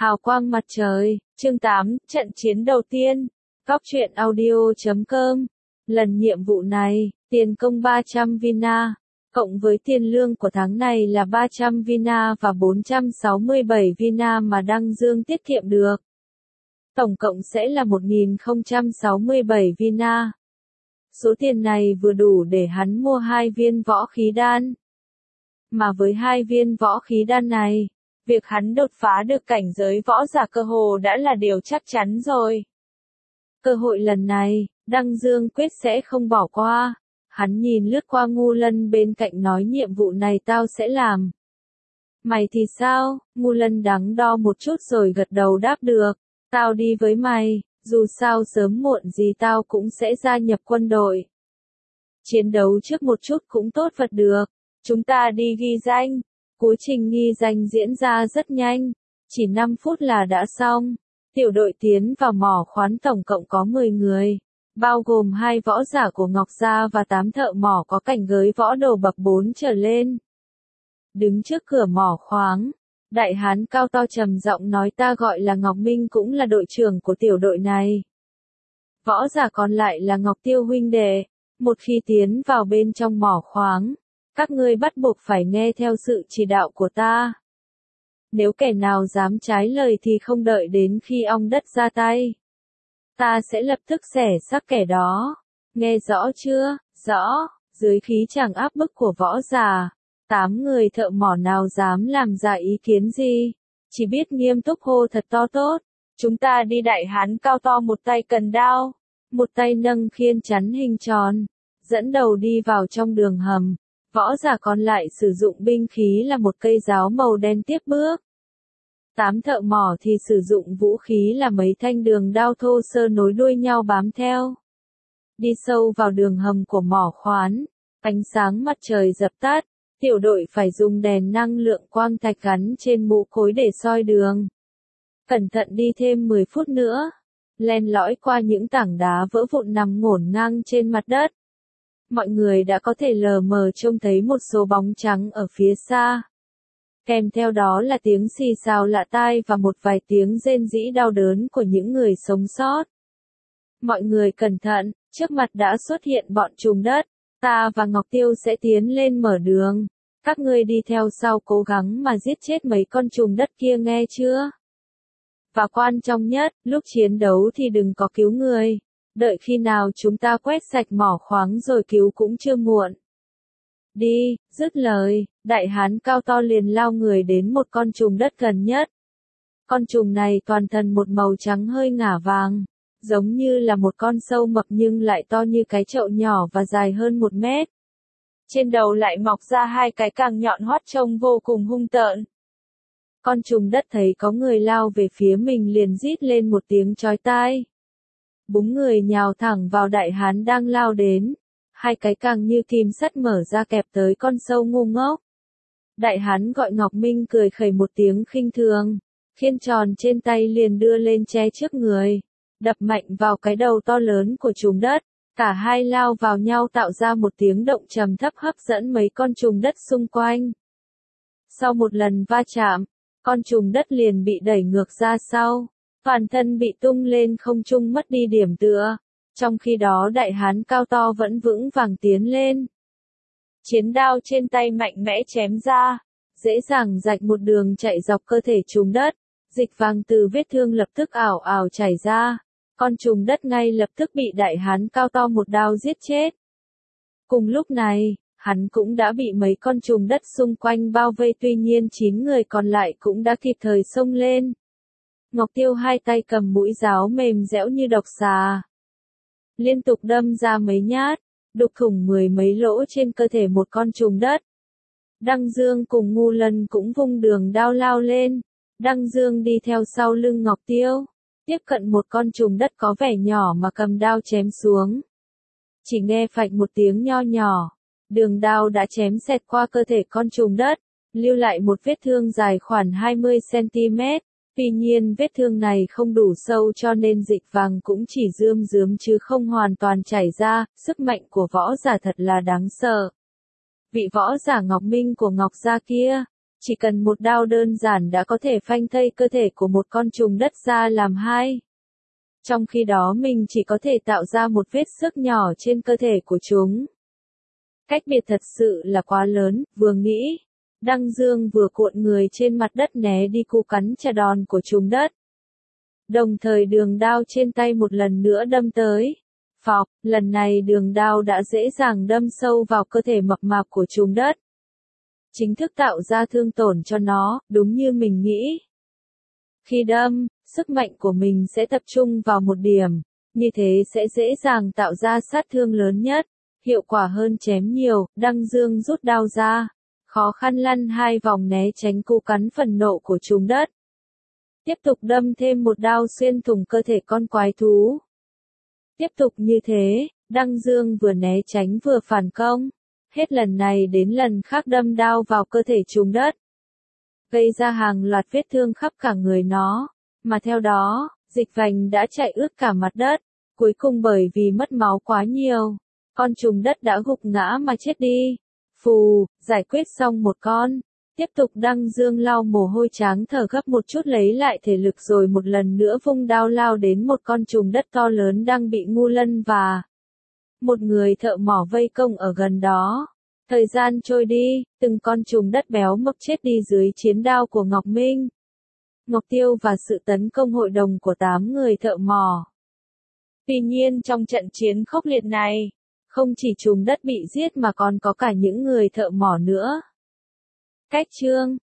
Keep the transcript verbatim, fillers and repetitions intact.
Hào quang mặt trời, chương tám, trận chiến đầu tiên. Góc truyện audio chấm com. Lần nhiệm vụ này, tiền công ba trăm Vina, cộng với tiền lương của tháng này là ba trăm Vina và bốn trăm sáu mươi bảy Vina mà Đăng Dương tiết kiệm được. Tổng cộng sẽ là một nghìn không trăm sáu mươi bảy Vina. Số tiền này vừa đủ để hắn mua hai viên võ khí đan. Mà với hai viên võ khí đan này, việc hắn đột phá được cảnh giới võ giả cơ hồ đã là điều chắc chắn rồi. Cơ hội lần này, Đăng Dương quyết sẽ không bỏ qua. Hắn nhìn lướt qua Ngu Lân bên cạnh nói nhiệm vụ này tao sẽ làm. Mày thì sao? Ngu Lân đắn đo một chút rồi gật đầu đáp được. Tao đi với mày, dù sao sớm muộn gì tao cũng sẽ gia nhập quân đội. Chiến đấu trước một chút cũng tốt vật được. Chúng ta đi ghi danh. Quá trình ghi danh diễn ra rất nhanh, chỉ năm phút là đã xong. Tiểu đội tiến vào mỏ khoán tổng cộng có mười người, bao gồm hai võ giả của Ngọc Gia và tám thợ mỏ có cảnh giới võ đồ bậc bốn trở lên. Đứng trước cửa mỏ khoáng, đại hán cao to trầm giọng nói ta gọi là Ngọc Minh cũng là đội trưởng của tiểu đội này. Võ giả còn lại là Ngọc Tiêu huynh đệ, một khi tiến vào bên trong mỏ khoáng, các ngươi bắt buộc phải nghe theo sự chỉ đạo của ta. Nếu kẻ nào dám trái lời thì không đợi đến khi ong đất ra tay. Ta sẽ lập tức xẻ xác kẻ đó. Nghe rõ chưa? Rõ. Dưới khí chàng áp bức của võ giả, tám người thợ mỏ nào dám làm ra ý kiến gì. Chỉ biết nghiêm túc hô thật to tốt. Chúng ta đi. Đại hán cao to một tay cầm đao, một tay nâng khiên chắn hình tròn, dẫn đầu đi vào trong đường hầm. Võ giả còn lại sử dụng binh khí là một cây giáo màu đen tiếp bước. Tám thợ mỏ thì sử dụng vũ khí là mấy thanh đường đao thô sơ nối đuôi nhau bám theo. Đi sâu vào đường hầm của mỏ khoán, ánh sáng mặt trời dập tắt, tiểu đội phải dùng đèn năng lượng quang thạch gắn trên mũ cối để soi đường. Cẩn thận đi thêm mười phút nữa, len lỏi qua những tảng đá vỡ vụn nằm ngổn ngang trên mặt đất. Mọi người đã có thể lờ mờ trông thấy một số bóng trắng ở phía xa. Kèm theo đó là tiếng xì xào lạ tai và một vài tiếng rên rỉ đau đớn của những người sống sót. Mọi người cẩn thận, trước mặt đã xuất hiện bọn trùng đất. Ta và Ngọc Tiêu sẽ tiến lên mở đường. Các ngươi đi theo sau cố gắng mà giết chết mấy con trùng đất kia nghe chưa? Và quan trọng nhất, lúc chiến đấu thì đừng có cứu người. Đợi khi nào chúng ta quét sạch mỏ khoáng rồi cứu cũng chưa muộn. Đi, dứt lời, đại hán cao to liền lao người đến một con trùng đất gần nhất. Con trùng này toàn thân một màu trắng hơi ngả vàng, giống như là một con sâu mập nhưng lại to như cái chậu nhỏ và dài hơn một mét. Trên đầu lại mọc ra hai cái càng nhọn hoắt trông vô cùng hung tợn. Con trùng đất thấy có người lao về phía mình liền rít lên một tiếng chói tai. Búng người nhào thẳng vào đại hán đang lao đến. Hai cái càng như kim sắt mở ra kẹp tới con sâu ngu ngốc. Đại hán gọi Ngọc Minh cười khẩy một tiếng khinh thường. Khiên tròn trên tay liền đưa lên che trước người. Đập mạnh vào cái đầu to lớn của trùng đất. Cả hai lao vào nhau tạo ra một tiếng động trầm thấp hấp dẫn mấy con trùng đất xung quanh. Sau một lần va chạm, con trùng đất liền bị đẩy ngược ra sau. Toàn thân bị tung lên không trung mất đi điểm tựa. Trong khi đó đại hán cao to vẫn vững vàng tiến lên. Chiến đao trên tay mạnh mẽ chém ra. Dễ dàng rạch một đường chạy dọc cơ thể trùng đất. Dịch vàng từ vết thương lập tức ảo ảo chảy ra. Con trùng đất ngay lập tức bị đại hán cao to một đao giết chết. Cùng lúc này, hắn cũng đã bị mấy con trùng đất xung quanh bao vây tuy nhiên chín người còn lại cũng đã kịp thời xông lên. Ngọc Tiêu hai tay cầm mũi giáo mềm dẻo như độc xà. Liên tục đâm ra mấy nhát, đục thủng mười mấy lỗ trên cơ thể một con trùng đất. Đăng Dương cùng Ngu Lân cũng vung đường đao lao lên. Đăng Dương đi theo sau lưng Ngọc Tiêu, tiếp cận một con trùng đất có vẻ nhỏ mà cầm đao chém xuống. Chỉ nghe phạch một tiếng nho nhỏ, đường đao đã chém xẹt qua cơ thể con trùng đất, lưu lại một vết thương dài khoảng hai mươi xăng-ti-mét. Tuy nhiên vết thương này không đủ sâu cho nên dịch vàng cũng chỉ rơm rớm chứ không hoàn toàn chảy ra, sức mạnh của võ giả thật là đáng sợ. Vị võ giả Ngọc Minh của Ngọc Gia kia, Chỉ cần một đao đơn giản đã có thể phanh thây cơ thể của một con trùng đất ra làm hai. Trong khi đó mình chỉ có thể tạo ra một vết xước nhỏ trên cơ thể của chúng. Cách biệt thật sự là quá lớn, vừa nghĩ. Đăng Dương vừa cuộn người trên mặt đất né đi cú cắn trả đòn của trùng đất. Đồng thời đường đao trên tay một lần nữa đâm tới. Phọc, lần này đường đao đã dễ dàng đâm sâu vào cơ thể mập mạp của trùng đất. Chính thức tạo ra thương tổn cho nó, đúng như mình nghĩ. Khi đâm, sức mạnh của mình sẽ tập trung vào một điểm, như thế sẽ dễ dàng tạo ra sát thương lớn nhất, hiệu quả hơn chém nhiều. Đăng Dương rút đao ra, khó khăn lăn hai vòng né tránh cú cắn phần nộ của trùng đất. Tiếp tục đâm thêm một đao xuyên thủng cơ thể con quái thú. Tiếp tục như thế, Đăng Dương vừa né tránh vừa phản công, hết lần này đến lần khác đâm đao vào cơ thể trùng đất, gây ra hàng loạt vết thương khắp cả người nó, mà theo đó, dịch vành đã chạy ướt cả mặt đất. Cuối cùng bởi vì mất máu quá nhiều, con trùng đất đã gục ngã mà chết đi. Phù, giải quyết xong một con. Tiếp tục Đăng Dương lau mồ hôi tráng thở gấp một chút lấy lại thể lực rồi một lần nữa vung đao lao đến một con trùng đất to lớn đang bị Ngu Lân và một người thợ mỏ vây công ở gần đó. Thời gian trôi đi, từng con trùng đất béo mập chết đi dưới chiến đao của Ngọc Minh, Ngọc Tiêu và sự tấn công hội đồng của tám người thợ mỏ. Tuy nhiên trong trận chiến khốc liệt này, không chỉ trùng đất bị giết mà còn có cả những người thợ mỏ nữa. Cách chương